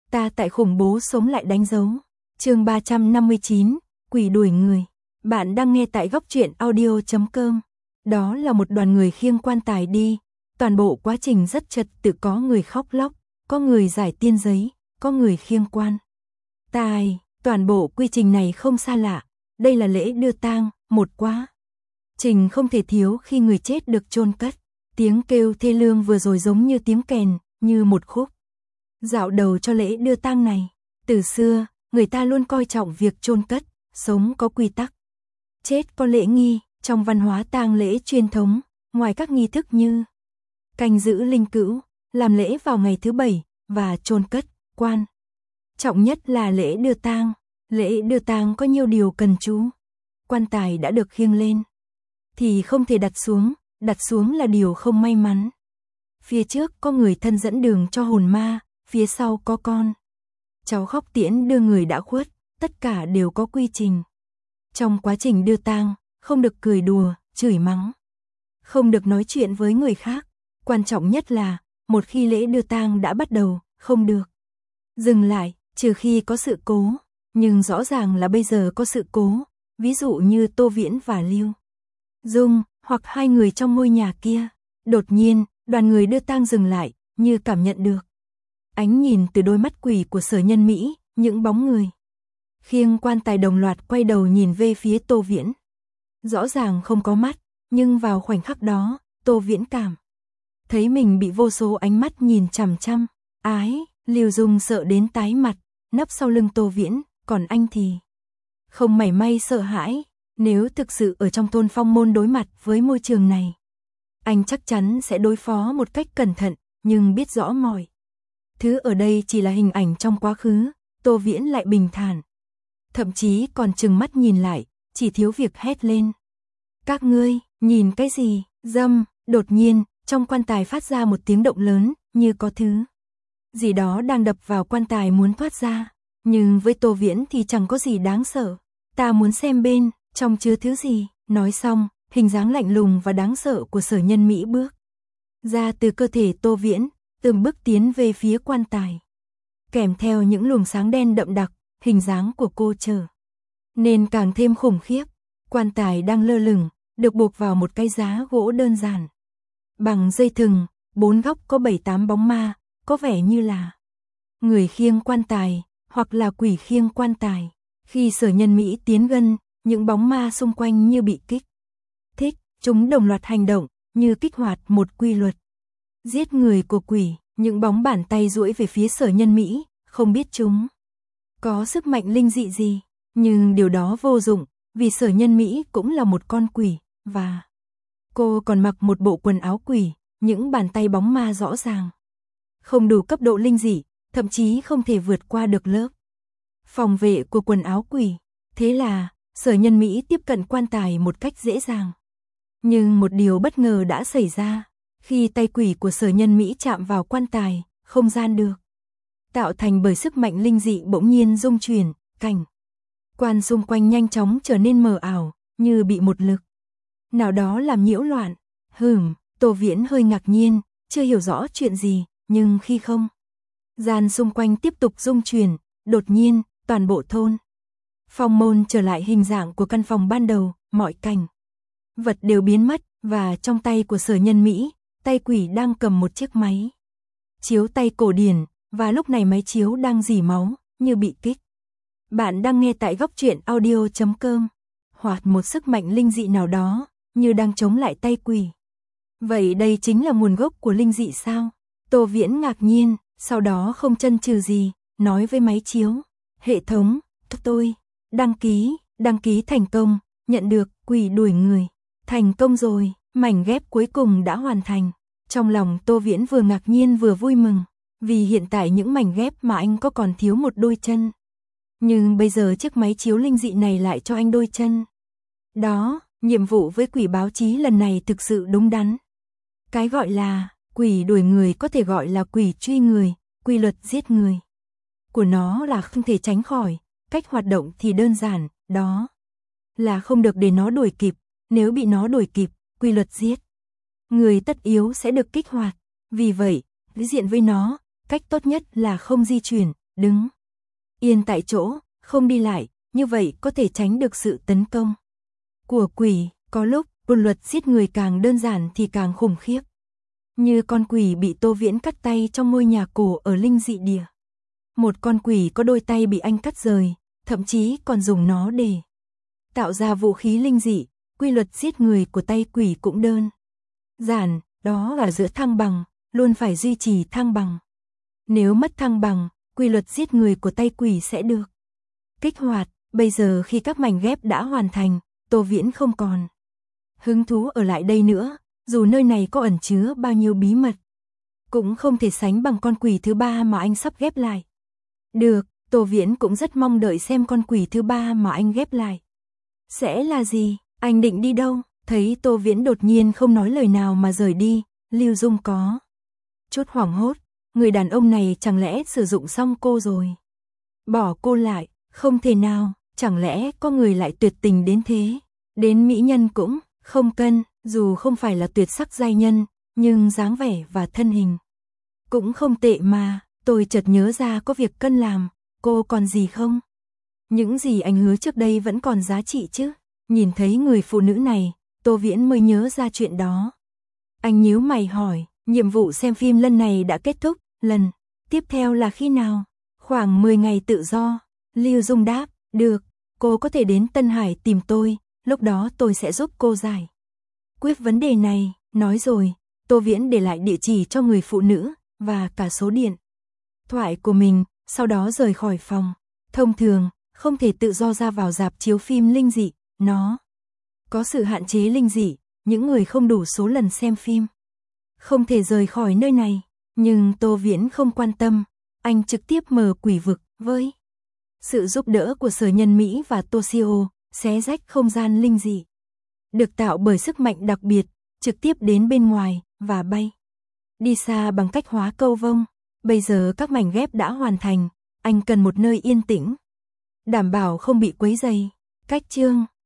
Ta tại khủng bố sống lại đánh dấu. Chương 359, quỷ đuổi người. Bạn đang nghe tại góc truyện audio.com. Đó là một đoàn người khiêng quan tài đi, toàn bộ quá trình rất trật tự, có người khóc lóc, có người giải tiên giấy, có người khiêng quan tài, toàn bộ quy trình này không xa lạ, đây là lễ đưa tang, một quá trình không thể thiếu khi người chết được chôn cất. Tiếng kêu thê lương vừa rồi giống như tiếng kèn, như một khúc dạo đầu cho lễ đưa tang này. Từ xưa, người ta luôn coi trọng việc chôn cất, sống có quy tắc, chết có lễ nghi. Trong văn hóa tang lễ truyền thống, ngoài các nghi thức như canh giữ linh cữu, làm lễ vào ngày thứ 7 và chôn cất, quan trọng nhất là lễ đưa tang. Lễ đưa tang có nhiều điều cần chú. Quan tài đã được khiêng lên thì không thể đặt xuống là điều không may mắn. Phía trước có người thân dẫn đường cho hồn ma, phía sau có con cháu khóc tiễn đưa người đã khuất, tất cả đều có quy trình. Trong quá trình đưa tang, không được cười đùa, chửi mắng, không được nói chuyện với người khác. Quan trọng nhất là, một khi lễ đưa tang đã bắt đầu, không được dừng lại, trừ khi có sự cố. Nhưng rõ ràng là bây giờ có sự cố, ví dụ như Tô Viễn và Lưu Dung, hoặc hai người trong ngôi nhà kia. Đột nhiên, đoàn người đưa tang dừng lại, như cảm nhận được ánh nhìn từ đôi mắt quỷ của Sở Nhân Mỹ, những bóng người khiêng quan tài đồng loạt quay đầu nhìn về phía Tô Viễn. Rõ ràng không có mắt, nhưng vào khoảnh khắc đó, Tô Viễn cảm thấy mình bị vô số ánh mắt nhìn chằm chằm. Ái, Lưu Dung sợ đến tái mặt, nấp sau lưng Tô Viễn, còn anh thì không mảy may sợ hãi. Nếu thực sự ở trong thôn Phong Môn đối mặt với môi trường này, anh chắc chắn sẽ đối phó một cách cẩn thận, nhưng biết rõ mọi thứ ở đây chỉ là hình ảnh trong quá khứ. Tô Viễn lại bình thản, thậm chí còn trừng mắt nhìn lại, chỉ thiếu việc hét lên. Các ngươi, nhìn cái gì, dâm. Đột nhiên, trong quan tài phát ra một tiếng động lớn, như có thứ gì đó đang đập vào quan tài muốn thoát ra. Nhưng với Tô Viễn thì chẳng có gì đáng sợ. Ta muốn xem bên trong chứa thứ gì. Nói xong, hình dáng lạnh lùng và đáng sợ của Sở Nhân Mỹ bước ra từ cơ thể Tô Viễn, từng bước tiến về phía quan tài. Kèm theo những luồng sáng đen đậm đặc, hình dáng của cô trở nên càng thêm khủng khiếp. Quan tài đang lơ lửng, được buộc vào một cái giá gỗ đơn giản bằng dây thừng, bốn góc có 7-8 bóng ma, có vẻ như là người khiêng quan tài, hoặc là quỷ khiêng quan tài. Khi Sở Nhân Mỹ tiến gần, những bóng ma xung quanh như bị kích thích, chúng đồng loạt hành động, như kích hoạt một quy luật giết người của quỷ. Những bóng bàn tay duỗi về phía Sở Nhân Mỹ, không biết chúng có sức mạnh linh dị gì, nhưng điều đó vô dụng, vì Sở Nhân Mỹ cũng là một con quỷ, và cô còn mặc một bộ quần áo quỷ. Những bàn tay bóng ma rõ ràng không đủ cấp độ linh dị, thậm chí không thể vượt qua được lớp phòng vệ của quần áo quỷ. Thế là, Sở Nhân Mỹ tiếp cận quan tài một cách dễ dàng. Nhưng một điều bất ngờ đã xảy ra. Khi tay quỷ của Sở Nhân Mỹ chạm vào quan tài, không gian được tạo thành bởi sức mạnh linh dị bỗng nhiên rung chuyển, cảnh quan xung quanh nhanh chóng trở nên mờ ảo, như bị một lực nào đó làm nhiễu loạn. Tô Viễn hơi ngạc nhiên, chưa hiểu rõ chuyện gì, nhưng khi không gian xung quanh tiếp tục rung chuyển, đột nhiên, toàn bộ thôn Phong Môn trở lại hình dạng của căn phòng ban đầu, mọi cảnh vật đều biến mất, và trong tay của Sở Nhân Mỹ, tay quỷ đang cầm một chiếc máy chiếu tay cổ điển, và lúc này máy chiếu đang rỉ máu, như bị kích. Bạn đang nghe tại góc truyện audio.com. Hoặc một sức mạnh linh dị nào đó, như đang chống lại tay quỷ. Vậy đây chính là nguồn gốc của linh dị sao? Tô Viễn ngạc nhiên, sau đó không chần chừ gì, nói với máy chiếu. Hệ thống, tôi đăng ký thành công, nhận được quỷ đuổi người. Thành công rồi, mảnh ghép cuối cùng đã hoàn thành. Trong lòng Tô Viễn vừa ngạc nhiên vừa vui mừng, vì hiện tại những mảnh ghép mà anh có còn thiếu một đôi chân. Nhưng bây giờ chiếc máy chiếu linh dị này lại cho anh đôi chân. Đó, nhiệm vụ với quỷ báo chí lần này thực sự đúng đắn. Cái gọi là quỷ đuổi người có thể gọi là quỷ truy người, quy luật giết người của nó là không thể tránh khỏi, cách hoạt động thì đơn giản, đó là không được để nó đuổi kịp. Nếu bị nó đuổi kịp, quy luật giết người tất yếu sẽ được kích hoạt. Vì vậy, đối diện với nó, cách tốt nhất là không di chuyển, đứng yên tại chỗ, không đi lại, như vậy có thể tránh được sự tấn công của quỷ. Có lúc, một luật giết người càng đơn giản thì càng khủng khiếp. Như con quỷ bị Tô Viễn cắt tay trong ngôi nhà cổ ở Linh Dị Địa. Một con quỷ có đôi tay bị anh cắt rời, thậm chí còn dùng nó để tạo ra vũ khí linh dị. Quy luật giết người của tay quỷ cũng đơn giản, đó là giữa thăng bằng, luôn phải duy trì thăng bằng. Nếu mất thăng bằng, quy luật giết người của tay quỷ sẽ được kích hoạt. Bây giờ khi các mảnh ghép đã hoàn thành, Tô Viễn không còn hứng thú ở lại đây nữa, dù nơi này có ẩn chứa bao nhiêu bí mật, cũng không thể sánh bằng con quỷ thứ 3 mà anh sắp ghép lại. Được, Tô Viễn cũng rất mong đợi xem con quỷ thứ 3 mà anh ghép lại sẽ là gì. Anh định đi đâu? Thấy Tô Viễn đột nhiên không nói lời nào mà rời đi, Lưu Dung có chút hoảng hốt. Người đàn ông này chẳng lẽ sử dụng xong cô rồi? Bỏ cô lại? Không thể nào, chẳng lẽ có người lại tuyệt tình đến thế? Đến mỹ nhân cũng không cân, dù không phải là tuyệt sắc giai nhân, nhưng dáng vẻ và thân hình cũng không tệ mà. Tôi chợt nhớ ra có việc cần làm, cô còn gì không? Những gì anh hứa trước đây vẫn còn giá trị chứ? Nhìn thấy người phụ nữ này, Tô Viễn mới nhớ ra chuyện đó. Anh nhíu mày hỏi, nhiệm vụ xem phim lần này đã kết thúc, lần tiếp theo là khi nào? Khoảng 10 ngày tự do. Lưu Dung đáp, được, cô có thể đến Tân Hải tìm tôi, lúc đó tôi sẽ giúp cô giải quyết vấn đề này. Nói rồi, Tô Viễn để lại địa chỉ cho người phụ nữ, và cả số điện thoại của mình, sau đó rời khỏi phòng. Thông thường, không thể tự do ra vào rạp chiếu phim linh dị, nó có sự hạn chế linh dị, những người không đủ số lần xem phim không thể rời khỏi nơi này. Nhưng Tô Viễn không quan tâm, anh trực tiếp mở quỷ vực với sự giúp đỡ của Sở Nhân Mỹ và Toshio, xé rách không gian linh dị được tạo bởi sức mạnh đặc biệt, trực tiếp đến bên ngoài và bay đi xa bằng cách hóa câu vông. Bây giờ các mảnh ghép đã hoàn thành, anh cần một nơi yên tĩnh, đảm bảo không bị quấy rầy. Cách chương